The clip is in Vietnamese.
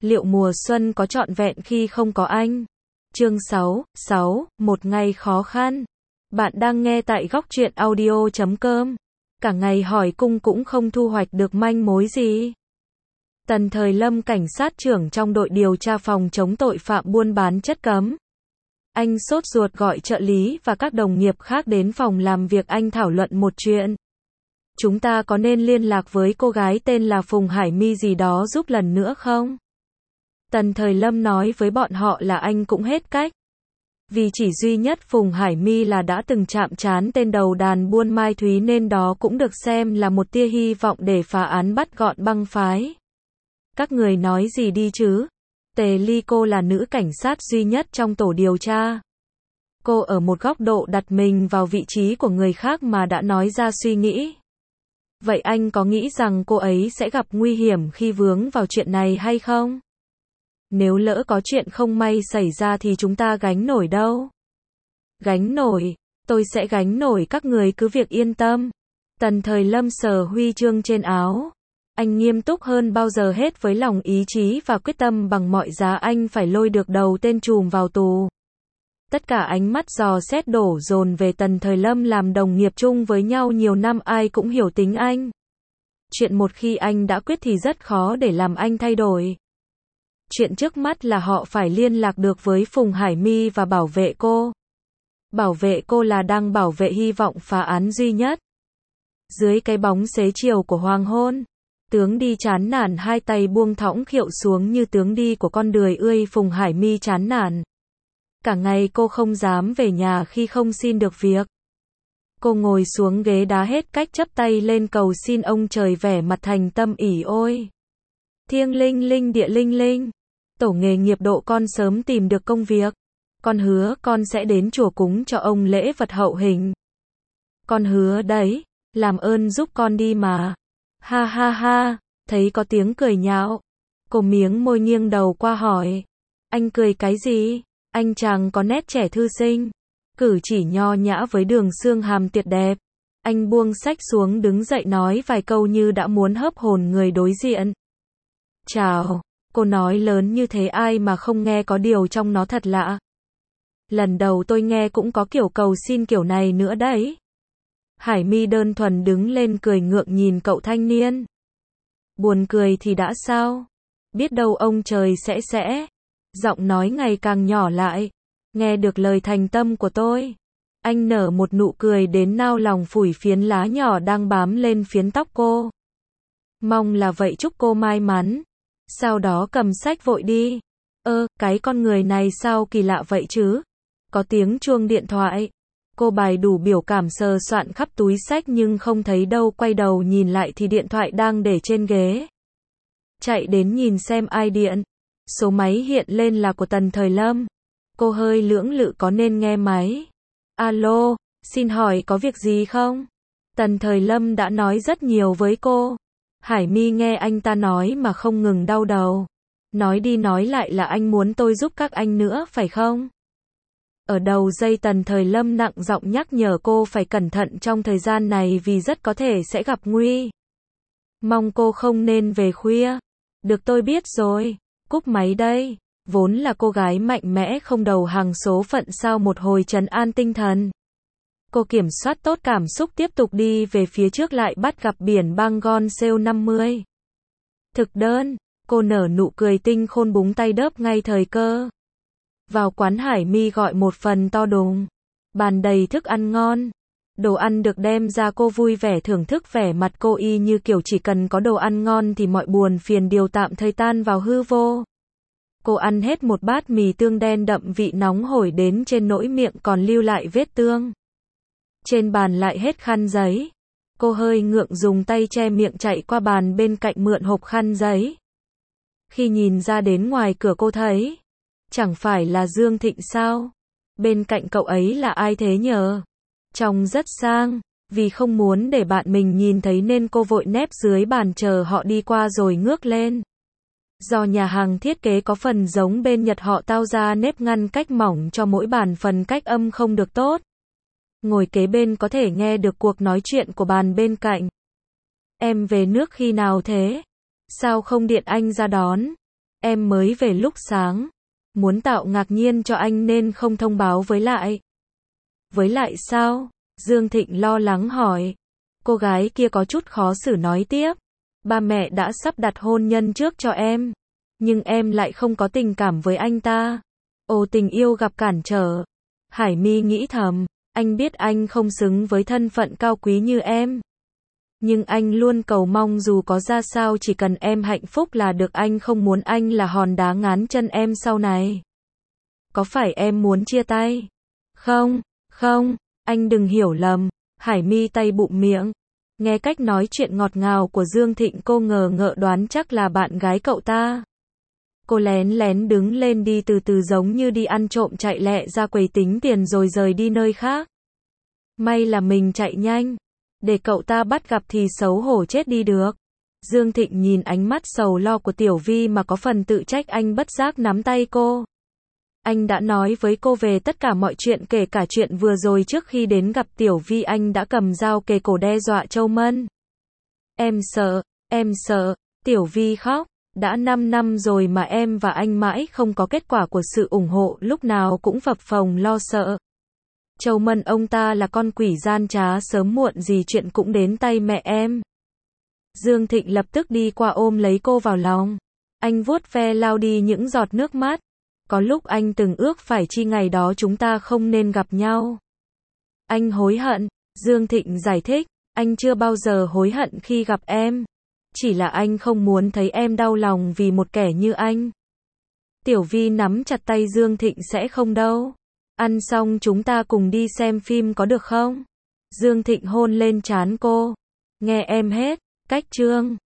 Liệu mùa xuân có trọn vẹn khi không có anh? Chương 6, một ngày khó khăn. Bạn đang nghe tại Góc Truyện Audio.com. Cả ngày hỏi cung cũng không thu hoạch được manh mối gì. Tần Thời Lâm, cảnh sát trưởng trong đội điều tra phòng chống tội phạm buôn bán chất cấm. Anh sốt ruột gọi trợ lý và các đồng nghiệp khác đến phòng làm việc anh thảo luận một chuyện. Chúng ta có nên liên lạc với cô gái tên là Phùng Hải My gì đó giúp lần nữa không? Tần Thời Lâm nói với bọn họ là anh cũng hết cách. Vì chỉ duy nhất Phùng Hải My là đã từng chạm trán tên đầu đàn buôn Mai Thúy nên đó cũng được xem là một tia hy vọng để phá án bắt gọn băng phái. Các người nói gì đi chứ? Tề Ly, cô là nữ cảnh sát duy nhất trong tổ điều tra. Cô ở một góc độ đặt mình vào vị trí của người khác mà đã nói ra suy nghĩ. Vậy anh có nghĩ rằng cô ấy sẽ gặp nguy hiểm khi vướng vào chuyện này hay không? Nếu lỡ có chuyện không may xảy ra thì chúng ta gánh nổi đâu? Gánh nổi, tôi sẽ gánh nổi, các người cứ việc yên tâm. Tần Thời Lâm sờ huy chương trên áo. Anh nghiêm túc hơn bao giờ hết với lòng ý chí và quyết tâm bằng mọi giá anh phải lôi được đầu tên trùm vào tù. Tất cả ánh mắt dò xét đổ dồn về Tần Thời Lâm, làm đồng nghiệp chung với nhau nhiều năm ai cũng hiểu tính anh. Chuyện một khi anh đã quyết thì rất khó để làm anh thay đổi. Chuyện trước mắt là họ phải liên lạc được với Phùng Hải My và bảo vệ cô. Bảo vệ cô là đang bảo vệ hy vọng phá án duy nhất. Dưới cái bóng xế chiều của hoàng hôn, tướng đi chán nản, hai tay buông thõng khuỵu xuống như tướng đi của con đười ươi. Phùng Hải My chán nản. Cả ngày cô không dám về nhà khi không xin được việc. Cô ngồi xuống ghế đá hết cách chắp tay lên cầu xin ông trời, vẻ mặt thành tâm ỉ ôi. Thiêng linh linh địa linh linh. Tổ nghề nghiệp độ con sớm tìm được công việc. Con hứa con sẽ đến chùa cúng cho ông lễ vật hậu hình. Con hứa đấy, làm ơn giúp con đi mà. Ha ha ha, thấy có tiếng cười nhạo. Cô miếng môi nghiêng đầu qua hỏi. Anh cười cái gì? Anh chàng có nét trẻ thư sinh, cử chỉ nho nhã với đường xương hàm tuyệt đẹp. Anh buông sách xuống đứng dậy nói vài câu như đã muốn hớp hồn người đối diện. Chào, cô nói lớn như thế ai mà không nghe, có điều trong nó thật lạ. Lần đầu tôi nghe cũng có kiểu cầu xin kiểu này nữa đấy. Hải My đơn thuần đứng lên cười ngượng nhìn cậu thanh niên. Buồn cười thì đã sao? Biết đâu ông trời sẽ. Giọng nói ngày càng nhỏ lại. Nghe được lời thành tâm của tôi. Anh nở một nụ cười đến nao lòng, phủi phiến lá nhỏ đang bám lên phiến tóc cô. Mong là vậy, chúc cô may mắn. Sau đó cầm sách vội đi. Cái con người này sao kỳ lạ vậy chứ? Có tiếng chuông điện thoại. Cô bày đủ biểu cảm sờ soạn khắp túi sách nhưng không thấy đâu, quay đầu nhìn lại thì điện thoại đang để trên ghế. Chạy đến nhìn xem ai điện. Số máy hiện lên là của Tần Thời Lâm. Cô hơi lưỡng lự có nên nghe máy. Alo, xin hỏi có việc gì không? Tần Thời Lâm đã nói rất nhiều với cô. Hải My nghe anh ta nói mà không ngừng đau đầu. Nói đi nói lại là anh muốn tôi giúp các anh nữa phải không? Ở đầu dây Tần Thời Lâm nặng giọng nhắc nhở cô phải cẩn thận trong thời gian này vì rất có thể sẽ gặp nguy. Mong cô không nên về khuya. Được, tôi biết rồi. Cúp máy đây. Vốn là cô gái mạnh mẽ không đầu hàng số phận, sau một hồi trấn an tinh thần. Cô kiểm soát tốt cảm xúc tiếp tục đi về phía trước, lại bắt gặp biển Bangkok Sale 50. Thực đơn, cô nở nụ cười tinh khôn búng tay đớp ngay thời cơ. Vào quán, Hải My gọi một phần to đùng. Bàn đầy thức ăn ngon. Đồ ăn được đem ra, cô vui vẻ thưởng thức, vẻ mặt cô y như kiểu chỉ cần có đồ ăn ngon thì mọi buồn phiền đều tạm thời tan vào hư vô. Cô ăn hết một bát mì tương đen đậm vị nóng hổi đến trên nỗi miệng còn lưu lại vết tương. Trên bàn lại hết khăn giấy. Cô hơi ngượng dùng tay che miệng, chạy qua bàn bên cạnh mượn hộp khăn giấy. Khi nhìn ra đến ngoài cửa cô thấy, chẳng phải là Dương Thịnh sao? Bên cạnh cậu ấy là ai thế nhờ? Trông rất sang. Vì không muốn để bạn mình nhìn thấy nên cô vội nép dưới bàn chờ họ đi qua rồi ngước lên. Do nhà hàng thiết kế có phần giống bên Nhật, họ tạo ra nếp ngăn cách mỏng cho mỗi bàn, phần cách âm không được tốt. Ngồi kế bên có thể nghe được cuộc nói chuyện của bàn bên cạnh. Em về nước khi nào thế? Sao không điện anh ra đón? Em mới về lúc sáng. Muốn tạo ngạc nhiên cho anh nên không thông báo với lại. Với lại sao? Dương Thịnh lo lắng hỏi. Cô gái kia có chút khó xử nói tiếp. Ba mẹ đã sắp đặt hôn nhân trước cho em. Nhưng em lại không có tình cảm với anh ta. Ồ, tình yêu gặp cản trở. Hải My nghĩ thầm, anh biết anh không xứng với thân phận cao quý như em. Nhưng anh luôn cầu mong dù có ra sao chỉ cần em hạnh phúc là được, anh không muốn anh là hòn đá ngáng chân em sau này. Có phải em muốn chia tay? Không, không, anh đừng hiểu lầm. Hải My tay bụm miệng. Nghe cách nói chuyện ngọt ngào của Dương Thịnh cô ngờ ngợ đoán chắc là bạn gái cậu ta. Cô lén lén đứng lên đi từ từ giống như đi ăn trộm chạy lẹ ra quầy tính tiền rồi rời đi nơi khác. May là mình chạy nhanh. Để cậu ta bắt gặp thì xấu hổ chết đi được. Dương Thịnh nhìn ánh mắt sầu lo của Tiểu Vi mà có phần tự trách, anh bất giác nắm tay cô. Anh đã nói với cô về tất cả mọi chuyện, kể cả chuyện vừa rồi trước khi đến gặp Tiểu Vi anh đã cầm dao kề cổ đe dọa Châu Mân. Em sợ, Tiểu Vi khóc. Đã 5 năm rồi mà em và anh mãi không có kết quả của sự ủng hộ, lúc nào cũng phập phồng lo sợ. Châu Mân ông ta là con quỷ gian trá, sớm muộn gì chuyện cũng đến tay mẹ em. Dương Thịnh lập tức đi qua ôm lấy cô vào lòng. Anh vuốt ve lau đi những giọt nước mắt. Có lúc anh từng ước phải chi ngày đó chúng ta không nên gặp nhau. Anh hối hận, Dương Thịnh giải thích, anh chưa bao giờ hối hận khi gặp em. Chỉ là anh không muốn thấy em đau lòng vì một kẻ như anh. Tiểu Vi nắm chặt tay Dương Thịnh, sẽ không đâu. Ăn xong chúng ta cùng đi xem phim có được không? Dương Thịnh hôn lên trán cô. Nghe em hết, cách chương.